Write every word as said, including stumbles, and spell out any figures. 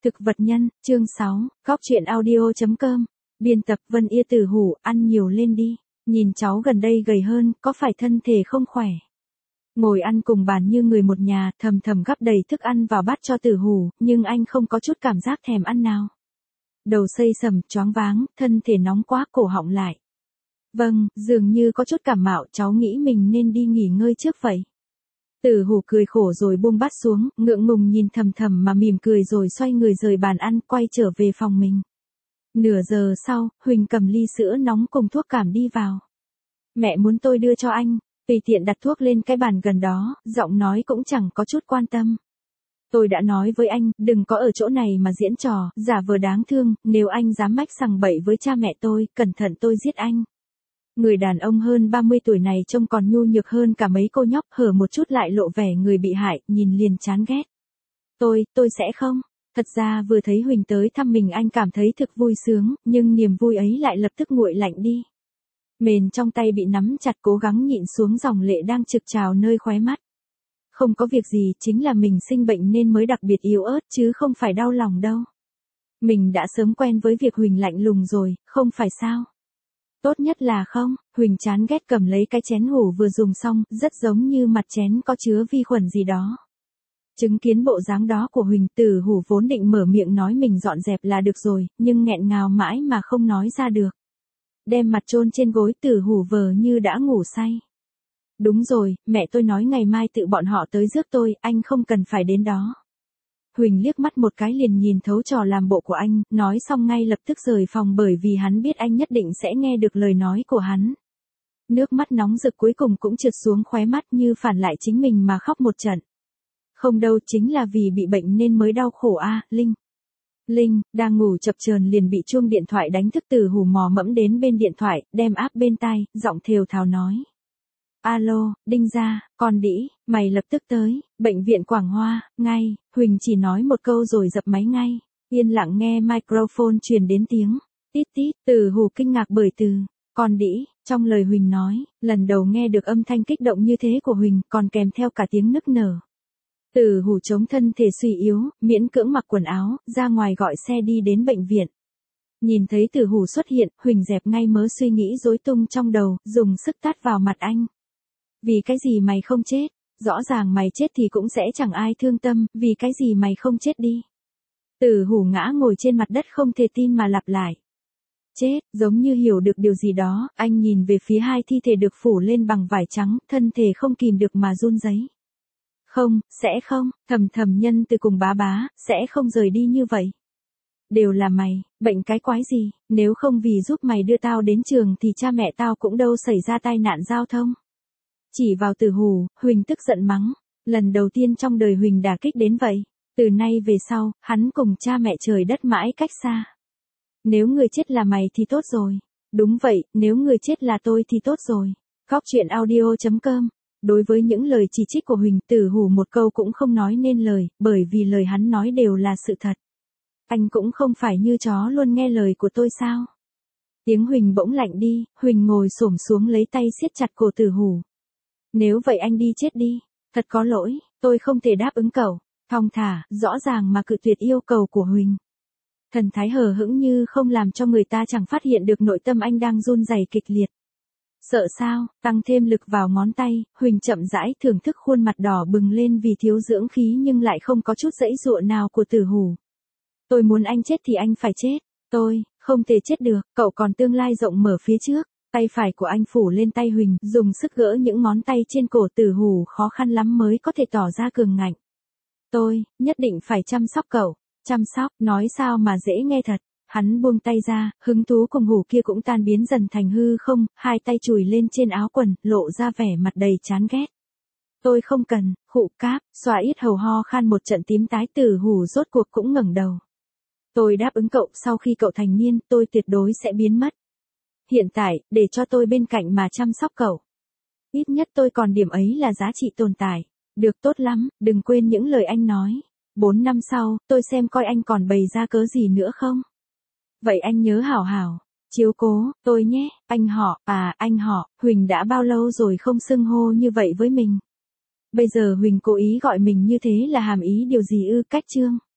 Thực vật nhân, chương sáu, góc truyện audio.com. Biên tập Vân Ia Tử Hủ, ăn nhiều lên đi. Nhìn cháu gần đây gầy hơn, có phải thân thể không khỏe? Ngồi ăn cùng bàn như người một nhà, thầm thầm gắp đầy thức ăn vào bát cho Tử Hủ, nhưng anh không có chút cảm giác thèm ăn nào. Đầu xây sầm, choáng váng, thân thể nóng quá, cổ họng lại. Vâng, dường như có chút cảm mạo, cháu nghĩ mình nên đi nghỉ ngơi trước vậy. Tử Hủ cười khổ rồi buông bát xuống, ngượng ngùng nhìn thầm thầm mà mỉm cười rồi xoay người rời bàn ăn, quay trở về phòng mình. Nửa giờ sau, Huỳnh cầm ly sữa nóng cùng thuốc cảm đi vào. Mẹ muốn tôi đưa cho anh, tùy tiện đặt thuốc lên cái bàn gần đó, giọng nói cũng chẳng có chút quan tâm. Tôi đã nói với anh, đừng có ở chỗ này mà diễn trò, giả vờ đáng thương, nếu anh dám mách sằng bậy với cha mẹ tôi, cẩn thận tôi giết anh. Người đàn ông hơn ba mươi tuổi này trông còn nhu nhược hơn cả mấy cô nhóc, hở một chút lại lộ vẻ người bị hại, nhìn liền chán ghét. Tôi, tôi sẽ không. Thật ra vừa thấy Huỳnh tới thăm mình anh cảm thấy thực vui sướng, nhưng niềm vui ấy lại lập tức nguội lạnh đi. Mền trong tay bị nắm chặt cố gắng nhịn xuống dòng lệ đang trực trào nơi khóe mắt. Không có việc gì, chính là mình sinh bệnh nên mới đặc biệt yếu ớt chứ không phải đau lòng đâu. Mình đã sớm quen với việc Huỳnh lạnh lùng rồi, không phải sao? Tốt nhất là không. Huỳnh chán ghét cầm lấy cái chén hủ vừa dùng xong, rất giống như mặt chén có chứa vi khuẩn gì đó. Chứng kiến bộ dáng đó của Huỳnh, Tử Hủ vốn định mở miệng nói mình dọn dẹp là được rồi, nhưng nghẹn ngào mãi mà không nói ra được. Đem mặt chôn trên gối, Tử Hủ vờ như đã ngủ say. Đúng rồi, mẹ tôi nói ngày mai tự bọn họ tới rước tôi, anh không cần phải đến đó. Huỳnh liếc mắt một cái liền nhìn thấu trò làm bộ của anh, nói xong ngay lập tức rời phòng bởi vì hắn biết anh nhất định sẽ nghe được lời nói của hắn. Nước mắt nóng rực cuối cùng cũng trượt xuống khóe mắt như phản lại chính mình mà khóc một trận. Không đâu, chính là vì bị bệnh nên mới đau khổ a, à, Linh. Linh, đang ngủ chập chờn liền bị chuông điện thoại đánh thức. Tử Hủ mò mẫm đến bên điện thoại, đem áp bên tai, giọng thều thào nói. Alo, Đinh gia, con đĩ, mày lập tức tới, bệnh viện Quảng Hoa, ngay. Huỳnh chỉ nói một câu rồi dập máy ngay. Yên lặng nghe microphone truyền đến tiếng tít tít. Tử Hủ kinh ngạc bởi từ con đĩ trong lời Huỳnh nói, lần đầu nghe được âm thanh kích động như thế của Huỳnh, còn kèm theo cả tiếng nức nở. Tử Hủ chống thân thể suy yếu, miễn cưỡng mặc quần áo, ra ngoài gọi xe đi đến bệnh viện. Nhìn thấy Tử Hủ xuất hiện, Huỳnh dẹp ngay mớ suy nghĩ rối tung trong đầu, dùng sức tát vào mặt anh. Vì cái gì mày không chết? Rõ ràng mày chết thì cũng sẽ chẳng ai thương tâm, vì cái gì mày không chết đi? Tử Hủ ngã ngồi trên mặt đất không thể tin mà lặp lại. Chết, giống như hiểu được điều gì đó, anh nhìn về phía hai thi thể được phủ lên bằng vải trắng, thân thể không kìm được mà run rẩy. Không, sẽ không, thầm thầm nhân từ cùng bá bá, sẽ không rời đi như vậy. Đều là mày, bệnh cái quái gì, nếu không vì giúp mày đưa tao đến trường thì cha mẹ tao cũng đâu xảy ra tai nạn giao thông. Chỉ vào Tử Hủ, Huỳnh tức giận mắng, lần đầu tiên trong đời Huỳnh đả kích đến vậy. Từ nay về sau, hắn cùng cha mẹ trời đất mãi cách xa. Nếu người chết là mày thì tốt rồi. Đúng vậy, nếu người chết là tôi thì tốt rồi. Góc truyện audio.com. Đối với những lời chỉ trích của Huỳnh, Tử Hủ một câu cũng không nói nên lời, bởi vì lời hắn nói đều là sự thật. Anh cũng không phải như chó luôn nghe lời của tôi sao? Tiếng Huỳnh bỗng lạnh đi, Huỳnh ngồi xổm xuống lấy tay siết chặt cổ Tử Hủ. Nếu vậy anh đi chết đi, thật có lỗi, tôi không thể đáp ứng cậu. Thong thả, rõ ràng mà cự tuyệt yêu cầu của Huỳnh. Thần thái hờ hững như không làm cho người ta chẳng phát hiện được nội tâm anh đang run rẩy kịch liệt. Sợ sao, tăng thêm lực vào ngón tay, Huỳnh chậm rãi thưởng thức khuôn mặt đỏ bừng lên vì thiếu dưỡng khí nhưng lại không có chút dãy dụa nào của Tử Hủ. Tôi muốn anh chết thì anh phải chết, tôi, không thể chết được, cậu còn tương lai rộng mở phía trước. Tay phải của anh phủ lên tay Huỳnh, dùng sức gỡ những ngón tay trên cổ Tử Hủ khó khăn lắm mới có thể tỏ ra cường ngạnh. Tôi, nhất định phải chăm sóc cậu. Chăm sóc, nói sao mà dễ nghe thật. Hắn buông tay ra, hứng thú cùng hủ kia cũng tan biến dần thành hư không, hai tay chùi lên trên áo quần, lộ ra vẻ mặt đầy chán ghét. Tôi không cần, khụ cáp, xòa yết hầu ho khan một trận tím tái. Tử Hủ rốt cuộc cũng ngẩng đầu. Tôi đáp ứng cậu, sau khi cậu thành niên, tôi tuyệt đối sẽ biến mất. Hiện tại, để cho tôi bên cạnh mà chăm sóc cậu. Ít nhất tôi còn điểm ấy là giá trị tồn tại. Được, tốt lắm, đừng quên những lời anh nói. Bốn năm sau, tôi xem coi anh còn bày ra cớ gì nữa không. Vậy anh nhớ hảo hảo, chiếu cố, tôi nhé. Anh họ, à, anh họ, Huỳnh đã bao lâu rồi không xưng hô như vậy với mình. Bây giờ Huỳnh cố ý gọi mình như thế là hàm ý điều gì ư? Cách chương.